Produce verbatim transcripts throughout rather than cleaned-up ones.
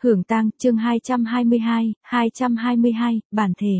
Hưởng tang, chương hai trăm hai mươi hai, hai trăm hai mươi hai, bản thể.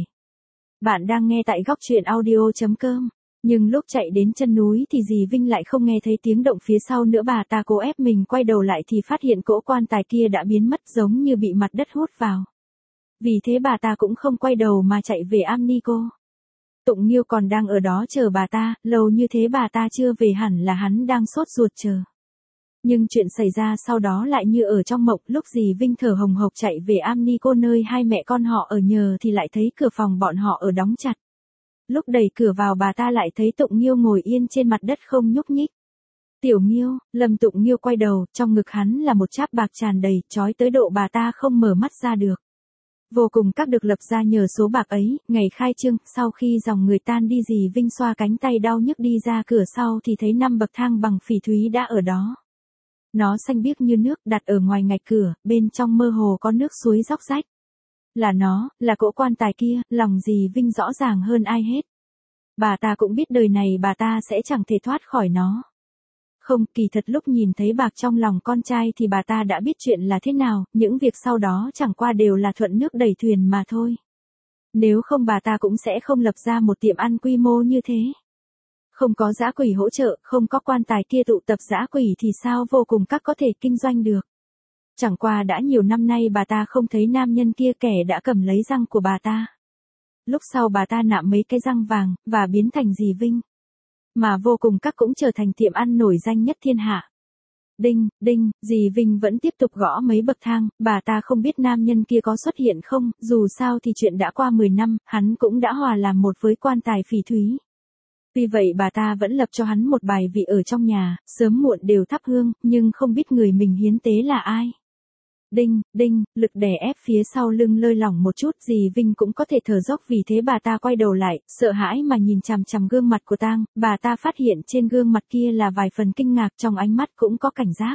Bạn đang nghe tại góc truyện audio chấm com. Nhưng lúc chạy đến chân núi thì dì Vinh lại không nghe thấy tiếng động phía sau nữa, bà ta cố ép mình quay đầu lại thì phát hiện cỗ quan tài kia đã biến mất giống như bị mặt đất hút vào. Vì thế bà ta cũng không quay đầu mà chạy về am ni cô. Tụng Nghiêu còn đang ở đó chờ bà ta, lâu như thế bà ta chưa về hẳn là hắn đang sốt ruột chờ. Nhưng chuyện xảy ra sau đó lại như ở trong mộng, lúc dì Vinh thở hồng hộc chạy về am ni cô nơi hai mẹ con họ ở nhờ thì lại thấy cửa phòng bọn họ ở đóng chặt. Lúc đẩy cửa vào bà ta lại thấy Tụng Nghiêu ngồi yên trên mặt đất không nhúc nhích. Tiểu Nghiêu, Lâm Tụng Nghiêu quay đầu, trong ngực hắn là một cháp bạc tràn đầy, trói tới độ bà ta không mở mắt ra được. Vô cùng các được lập ra nhờ số bạc ấy, ngày khai trương, sau khi dòng người tan đi dì Vinh xoa cánh tay đau nhức đi ra cửa sau thì thấy năm bậc thang bằng phỉ thúy đã ở đó. Nó xanh biếc như nước, đặt ở ngoài ngạch cửa, bên trong mơ hồ có nước suối róc rách. Là nó, là cỗ quan tài kia, lòng dì Vinh rõ ràng hơn ai hết. Bà ta cũng biết đời này bà ta sẽ chẳng thể thoát khỏi nó. Không, kỳ thật lúc nhìn thấy bạc trong lòng con trai thì bà ta đã biết chuyện là thế nào, những việc sau đó chẳng qua đều là thuận nước đẩy thuyền mà thôi. Nếu không bà ta cũng sẽ không lập ra một tiệm ăn quy mô như thế. Không có dã quỷ hỗ trợ, không có quan tài kia tụ tập dã quỷ thì sao Vô Cùng Các có thể kinh doanh được. Chẳng qua đã nhiều năm nay bà ta không thấy nam nhân kia, kẻ đã cầm lấy răng của bà ta. Lúc sau bà ta nạm mấy cái răng vàng, và biến thành dì Vinh. Mà Vô Cùng Các cũng trở thành tiệm ăn nổi danh nhất thiên hạ. Đinh, đinh, dì Vinh vẫn tiếp tục gõ mấy bậc thang, bà ta không biết nam nhân kia có xuất hiện không, dù sao thì chuyện đã qua mười năm, hắn cũng đã hòa làm một với quan tài phỉ thúy. Vì vậy bà ta vẫn lập cho hắn một bài vị ở trong nhà, sớm muộn đều thắp hương, nhưng không biết người mình hiến tế là ai. Đinh, đinh, lực đè ép phía sau lưng lơi lỏng một chút, dì Vinh cũng có thể thở dốc, vì thế bà ta quay đầu lại, sợ hãi mà nhìn chằm chằm gương mặt của Tang, bà ta phát hiện trên gương mặt kia là vài phần kinh ngạc, trong ánh mắt cũng có cảnh giác.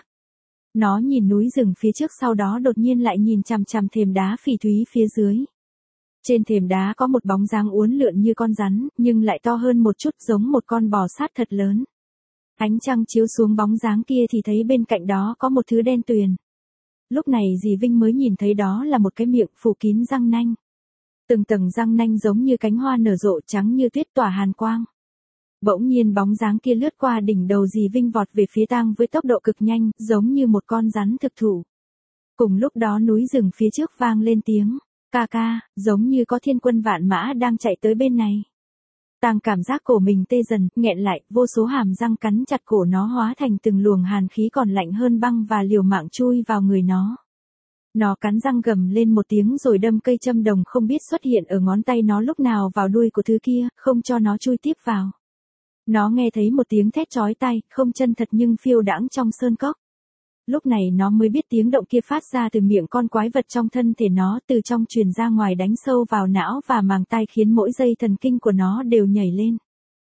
Nó nhìn núi rừng phía trước, sau đó đột nhiên lại nhìn chằm chằm thềm đá phỉ thúy phía dưới. Trên thềm đá có một bóng dáng uốn lượn như con rắn, nhưng lại to hơn một chút, giống một con bò sát thật lớn. Ánh trăng chiếu xuống bóng dáng kia thì thấy bên cạnh đó có một thứ đen tuyền. Lúc này dì Vinh mới nhìn thấy đó là một cái miệng phủ kín răng nanh. Từng tầng răng nanh giống như cánh hoa nở rộ, trắng như tuyết tỏa hàn quang. Bỗng nhiên bóng dáng kia lướt qua đỉnh đầu dì Vinh, vọt về phía Tang với tốc độ cực nhanh, giống như một con rắn thực thụ. Cùng lúc đó núi rừng phía trước vang lên tiếng ca ca, giống như có thiên quân vạn mã đang chạy tới bên này. Tang cảm giác cổ mình tê dần, nghẹn lại, vô số hàm răng cắn chặt cổ nó, hóa thành từng luồng hàn khí còn lạnh hơn băng và liều mạng chui vào người nó. Nó cắn răng gầm lên một tiếng rồi đâm cây châm đồng không biết xuất hiện ở ngón tay nó lúc nào vào đuôi của thứ kia, không cho nó chui tiếp vào. Nó nghe thấy một tiếng thét chói tai, không chân thật nhưng phiêu đãng trong sơn cốc. Lúc này nó mới biết tiếng động kia phát ra từ miệng con quái vật trong thân thể nó, từ trong truyền ra ngoài, đánh sâu vào não và màng tai, khiến mỗi dây thần kinh của nó đều nhảy lên.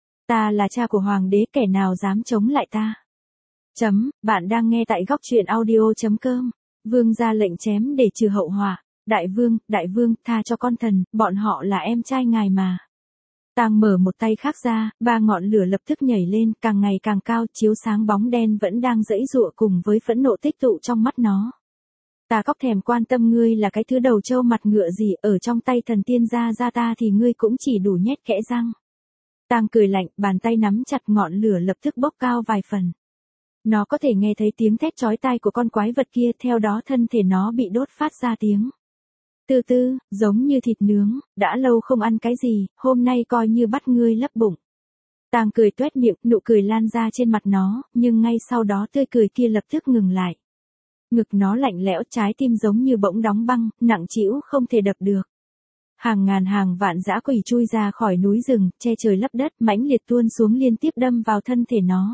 Ta là cha của hoàng đế, kẻ nào dám chống lại ta? Chấm, bạn đang nghe tại góc truyện audio chấm com. Vương ra lệnh chém để trừ hậu họa. Đại vương, đại vương, tha cho con thần, bọn họ là em trai ngài mà. Tang mở một tay khác ra, ba ngọn lửa lập tức nhảy lên, càng ngày càng cao, chiếu sáng bóng đen vẫn đang giãy giụa cùng với phẫn nộ tích tụ trong mắt nó. Ta cóc thèm quan tâm ngươi là cái thứ đầu trâu mặt ngựa gì, ở trong tay thần tiên gia gia ta thì ngươi cũng chỉ đủ nhét kẽ răng. Tang cười lạnh, bàn tay nắm chặt, ngọn lửa lập tức bốc cao vài phần. Nó có thể nghe thấy tiếng thét chói tai của con quái vật kia, theo đó thân thể nó bị đốt phát ra tiếng từ từ, giống như thịt nướng, đã lâu không ăn cái gì, hôm nay coi như bắt ngươi lấp bụng. Tang cười tuét miệng, nụ cười lan ra trên mặt nó, nhưng ngay sau đó tươi cười kia lập tức ngừng lại. Ngực nó lạnh lẽo, trái tim giống như bỗng đóng băng, nặng trĩu không thể đập được. Hàng ngàn hàng vạn dã quỷ chui ra khỏi núi rừng, che trời lấp đất, mãnh liệt tuôn xuống liên tiếp đâm vào thân thể nó.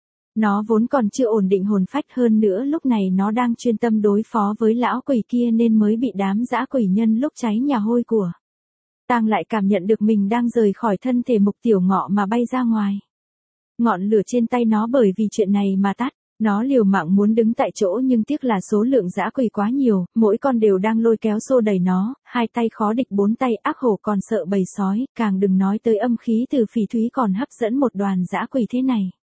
Nó vốn còn chưa ổn định hồn phách, hơn nữa lúc này nó đang chuyên tâm đối phó với lão quỷ kia nên mới bị đám dã quỷ nhân lúc cháy nhà hôi của. Tang lại cảm nhận được mình đang rời khỏi thân thể mục tiểu ngọ mà bay ra ngoài. Ngọn lửa trên tay nó bởi vì chuyện này mà tắt, nó liều mạng muốn đứng tại chỗ nhưng tiếc là số lượng dã quỷ quá nhiều, mỗi con đều đang lôi kéo xô đẩy nó, hai tay khó địch bốn tay, ác hổ còn sợ bầy sói, càng đừng nói tới âm khí từ phỉ thúy còn hấp dẫn một đoàn dã quỷ thế này.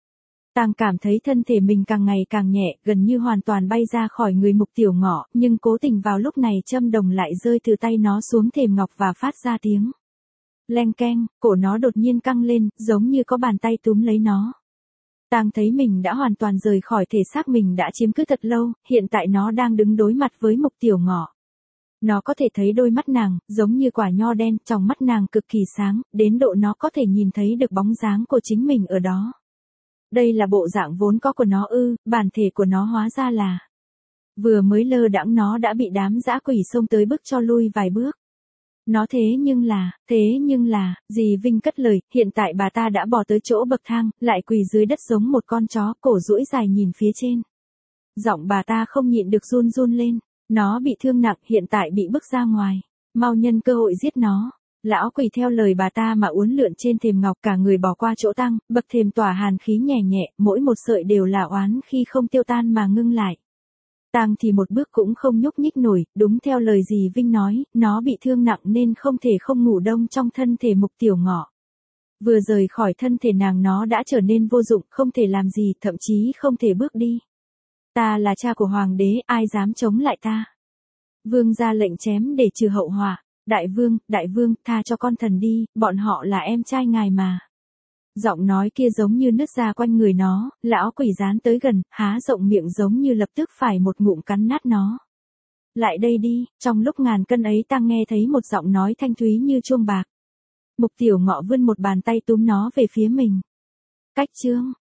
Tang cảm thấy thân thể mình càng ngày càng nhẹ, gần như hoàn toàn bay ra khỏi người Mục Tiểu Ngọ, nhưng cố tình vào lúc này châm đồng lại rơi từ tay nó xuống thềm ngọc và phát ra tiếng leng keng, cổ nó đột nhiên căng lên, giống như có bàn tay túm lấy nó. Tang thấy mình đã hoàn toàn rời khỏi thể xác mình đã chiếm cứ thật lâu, hiện tại nó đang đứng đối mặt với Mục Tiểu Ngọ. Nó có thể thấy đôi mắt nàng, giống như quả nho đen, trong mắt nàng cực kỳ sáng, đến độ nó có thể nhìn thấy được bóng dáng của chính mình ở đó. Đây là bộ dạng vốn có của nó ư, bản thể của nó hóa ra là. Vừa mới lơ đãng nó đã bị đám dã quỷ xông tới bức cho lui vài bước. Nó thế nhưng là, thế nhưng là, dì Vinh cất lời, hiện tại bà ta đã bỏ tới chỗ bậc thang, lại quỳ dưới đất giống một con chó, cổ duỗi dài nhìn phía trên. Giọng bà ta không nhịn được run run lên, nó bị thương nặng, hiện tại bị bức ra ngoài, mau nhân cơ hội giết nó. Lão quỳ theo lời bà ta mà uốn lượn trên thềm ngọc, cả người bỏ qua chỗ Tang, bậc thềm tỏa hàn khí nhẹ nhẹ, mỗi một sợi đều là oán khi không tiêu tan mà ngưng lại. Tang thì một bước cũng không nhúc nhích nổi, đúng theo lời dì Vinh nói, nó bị thương nặng nên không thể không ngủ đông trong thân thể Mục Tiểu Ngọ. Vừa rời khỏi thân thể nàng nó đã trở nên vô dụng, không thể làm gì, thậm chí không thể bước đi. Ta là cha của hoàng đế, ai dám chống lại ta? Vương ra lệnh chém để trừ hậu họa. Đại vương, đại vương, tha cho con thần đi, bọn họ là em trai ngài mà. Giọng nói kia giống như nứt ra quanh người nó, lão quỷ dán tới gần, há rộng miệng giống như lập tức phải một ngụm cắn nát nó. Lại đây đi, trong lúc ngàn cân ấy Tang nghe thấy một giọng nói thanh thúy như chuông bạc. Mục Tiểu Ngọ vươn một bàn tay túm nó về phía mình. Cách chương.